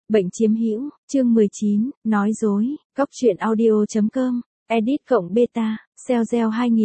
Bệnh chiếm hữu, chương 19, nói dối, Cóc truyện audio.com, edit cộng beta, Cell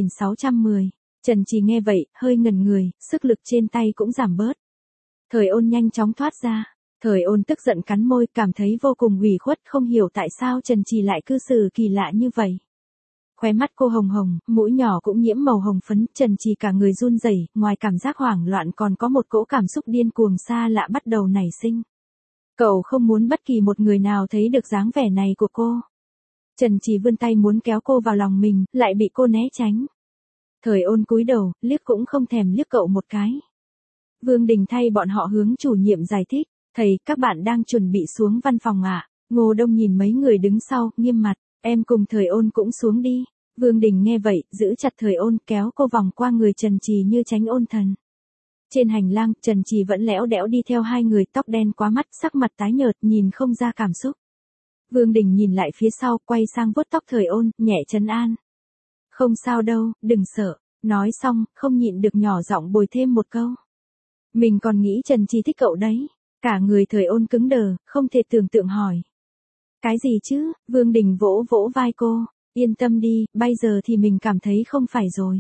2610. Trần Trì nghe vậy, hơi ngẩn người, sức lực trên tay cũng giảm bớt. Thời Ôn nhanh chóng thoát ra. Thời Ôn tức giận cắn môi, cảm thấy vô cùng ủy khuất, không hiểu tại sao Trần Trì lại cư xử kỳ lạ như vậy. Khóe mắt cô hồng hồng, mũi nhỏ cũng nhiễm màu hồng phấn, Trần Trì cả người run rẩy, ngoài cảm giác hoảng loạn còn có một cỗ cảm xúc điên cuồng xa lạ bắt đầu nảy sinh. Cậu không muốn bất kỳ một người nào thấy được dáng vẻ này của cô. Trần Trì vươn tay muốn kéo cô vào lòng mình, lại bị cô né tránh. Thời Ôn cúi đầu, liếc cũng không thèm liếc cậu một cái. Vương Đình thay bọn họ hướng chủ nhiệm giải thích, thầy, các bạn đang chuẩn bị xuống văn phòng ạ. Ngô Đông nhìn mấy người đứng sau, nghiêm mặt, em cùng Thời Ôn cũng xuống đi. Vương Đình nghe vậy, giữ chặt Thời Ôn, kéo cô vòng qua người Trần Trì như tránh ôn thần. Trên hành lang, Trần Trì vẫn lẽo đẽo đi theo hai người, tóc đen quá mắt, sắc mặt tái nhợt, nhìn không ra cảm xúc. Vương Đình nhìn lại phía sau, quay sang vuốt tóc Thời Ôn, nhẹ trấn an. Không sao đâu, đừng sợ. Nói xong, không nhịn được nhỏ giọng bồi thêm một câu. Mình còn nghĩ Trần Trì thích cậu đấy. Cả người Thời Ôn cứng đờ, không thể tưởng tượng hỏi. Cái gì chứ? Vương Đình vỗ vỗ vai cô. Yên tâm đi, bây giờ thì mình cảm thấy không phải rồi.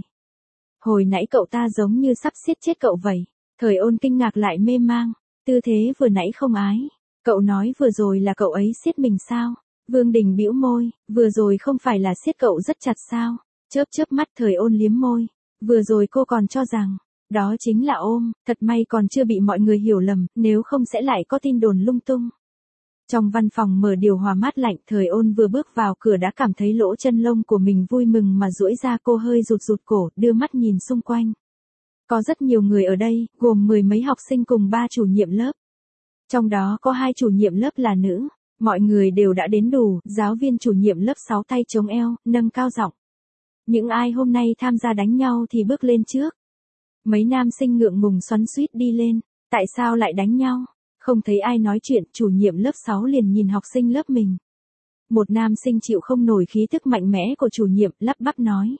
Hồi nãy cậu ta giống như sắp siết chết cậu vậy. Thời Ôn kinh ngạc lại mê mang. Tư thế vừa nãy không ái. Cậu nói vừa rồi là cậu ấy siết mình sao? Vương Đình bĩu môi, vừa rồi không phải là siết cậu rất chặt sao? Chớp mắt Thời Ôn liếm môi. Vừa rồi cô còn cho rằng, đó chính là ôm, thật may còn chưa bị mọi người hiểu lầm, nếu không sẽ lại có tin đồn lung tung. Trong văn phòng mở điều hòa mát lạnh, Thời Ôn vừa bước vào cửa đã cảm thấy lỗ chân lông của mình vui mừng mà duỗi ra, cô hơi rụt cổ, đưa mắt nhìn xung quanh. Có rất nhiều người ở đây, gồm 10 mấy học sinh cùng 3 chủ nhiệm lớp. Trong đó có 2 chủ nhiệm lớp là nữ, mọi người đều đã đến đủ, giáo viên chủ nhiệm lớp 6 tay chống eo, nâng cao giọng. Những ai hôm nay tham gia đánh nhau thì bước lên trước. Mấy nam sinh ngượng ngùng xoắn xuýt đi lên, tại sao lại đánh nhau? Không thấy ai nói chuyện, chủ nhiệm lớp 6 liền nhìn học sinh lớp mình. Một nam sinh chịu không nổi khí thức mạnh mẽ của chủ nhiệm, lắp bắp nói.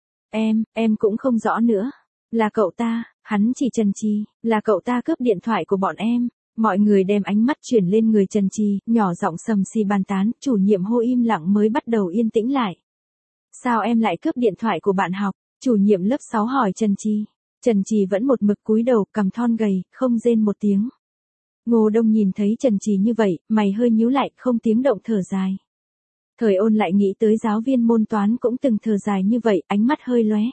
Em cũng không rõ nữa. Là cậu ta, hắn chỉ Trần Trì, là cậu ta cướp điện thoại của bọn em. Mọi người đem ánh mắt chuyển lên người Trần Trì, nhỏ giọng sầm xì bàn tán, chủ nhiệm hô im lặng mới bắt đầu yên tĩnh lại. Sao em lại cướp điện thoại của bạn học? Chủ nhiệm lớp 6 hỏi Trần Trì. Trần Trì vẫn một mực cúi đầu, cằm thon gầy, không rên một tiếng. Ngô Đông nhìn thấy Trần Trì như vậy, mày hơi nhíu lại, không tiếng động thở dài. Thời Ôn lại nghĩ tới giáo viên môn toán cũng từng thở dài như vậy, ánh mắt hơi lóe.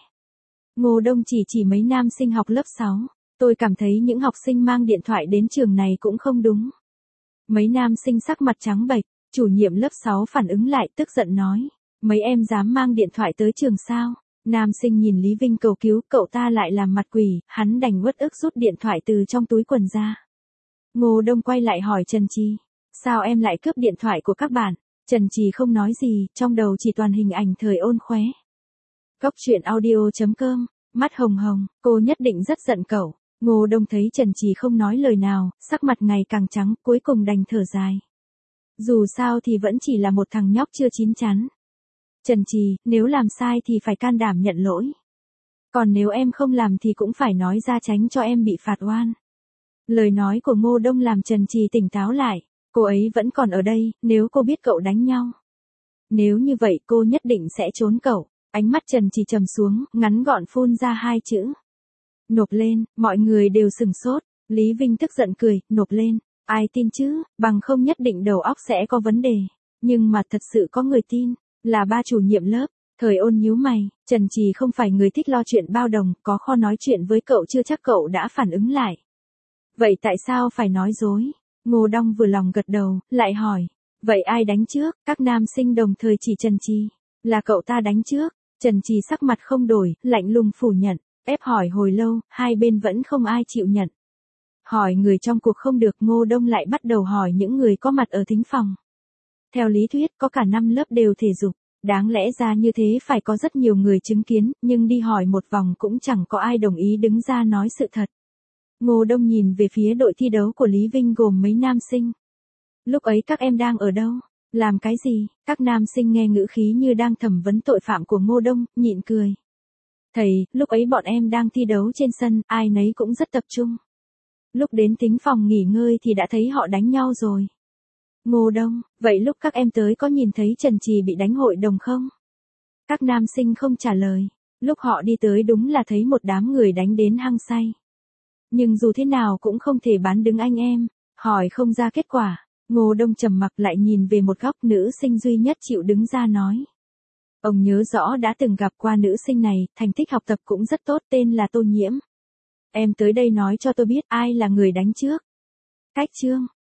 Ngô Đông chỉ mấy nam sinh học lớp 6. Tôi cảm thấy những học sinh mang điện thoại đến trường này cũng không đúng. Mấy nam sinh sắc mặt trắng bệch, chủ nhiệm lớp 6 phản ứng lại, tức giận nói. Mấy em dám mang điện thoại tới trường sao? Nam sinh nhìn Lý Vinh cầu cứu, cậu ta lại làm mặt quỷ, hắn đành uất ức rút điện thoại từ trong túi quần ra. Ngô Đông quay lại hỏi Trần Trì. Sao em lại cướp điện thoại của các bạn? Trần Trì không nói gì, trong đầu chỉ toàn hình ảnh Thời Ôn khóe. Cóc truyện audio.com, mắt hồng hồng, cô nhất định rất giận cậu. Ngô Đông thấy Trần Trì không nói lời nào, sắc mặt ngày càng trắng, cuối cùng đành thở dài. Dù sao thì vẫn chỉ là một thằng nhóc chưa chín chắn. Trần Trì, nếu làm sai thì phải can đảm nhận lỗi. Còn nếu em không làm thì cũng phải nói ra tránh cho em bị phạt oan. Lời nói của Ngô Đông làm Trần Trì tỉnh táo lại. Cô ấy vẫn còn ở đây, nếu cô biết cậu đánh nhau. Nếu như vậy cô nhất định sẽ trốn cậu. Ánh mắt Trần Trì trầm xuống, ngắn gọn phun ra 2 chữ. Nộp lên, mọi người đều sừng sốt. Lý Vinh tức giận cười, nộp lên. Ai tin chứ, bằng không nhất định đầu óc sẽ có vấn đề. Nhưng mà thật sự có người tin. Là 3 chủ nhiệm lớp. Thời Ôn nhíu mày, Trần Trì không phải người thích lo chuyện bao đồng, có kho nói chuyện với cậu chưa chắc cậu đã phản ứng lại. Vậy tại sao phải nói dối? Ngô Đông vừa lòng gật đầu, lại hỏi. Vậy ai đánh trước? Các nam sinh đồng thời chỉ Trần Trì. Là cậu ta đánh trước. Trần Trì sắc mặt không đổi, lạnh lùng phủ nhận. Ép hỏi hồi lâu, hai bên vẫn không ai chịu nhận. Hỏi người trong cuộc không được, Ngô Đông lại bắt đầu hỏi những người có mặt ở thính phòng. Theo lý thuyết, có cả 5 lớp đều thể dục. Đáng lẽ ra như thế phải có rất nhiều người chứng kiến, nhưng đi hỏi một vòng cũng chẳng có ai đồng ý đứng ra nói sự thật. Ngô Đông nhìn về phía đội thi đấu của Lý Vinh gồm mấy nam sinh. Lúc ấy các em đang ở đâu? Làm cái gì? Các nam sinh nghe ngữ khí như đang thẩm vấn tội phạm của Ngô Đông, nhịn cười. Thầy, lúc ấy bọn em đang thi đấu trên sân, ai nấy cũng rất tập trung. Lúc đến thính phòng nghỉ ngơi thì đã thấy họ đánh nhau rồi. Ngô Đông, vậy lúc các em tới có nhìn thấy Trần Trì bị đánh hội đồng không? Các nam sinh không trả lời. Lúc họ đi tới đúng là thấy một đám người đánh đến hăng say. Nhưng dù thế nào cũng không thể bán đứng anh em, hỏi không ra kết quả. Ngô Đông trầm mặc lại nhìn về một góc, nữ sinh duy nhất chịu đứng ra nói. Ông nhớ rõ đã từng gặp qua nữ sinh này, thành tích học tập cũng rất tốt, tên là Tô Nhiễm. Em tới đây nói cho tôi biết ai là người đánh trước. Cách Trương,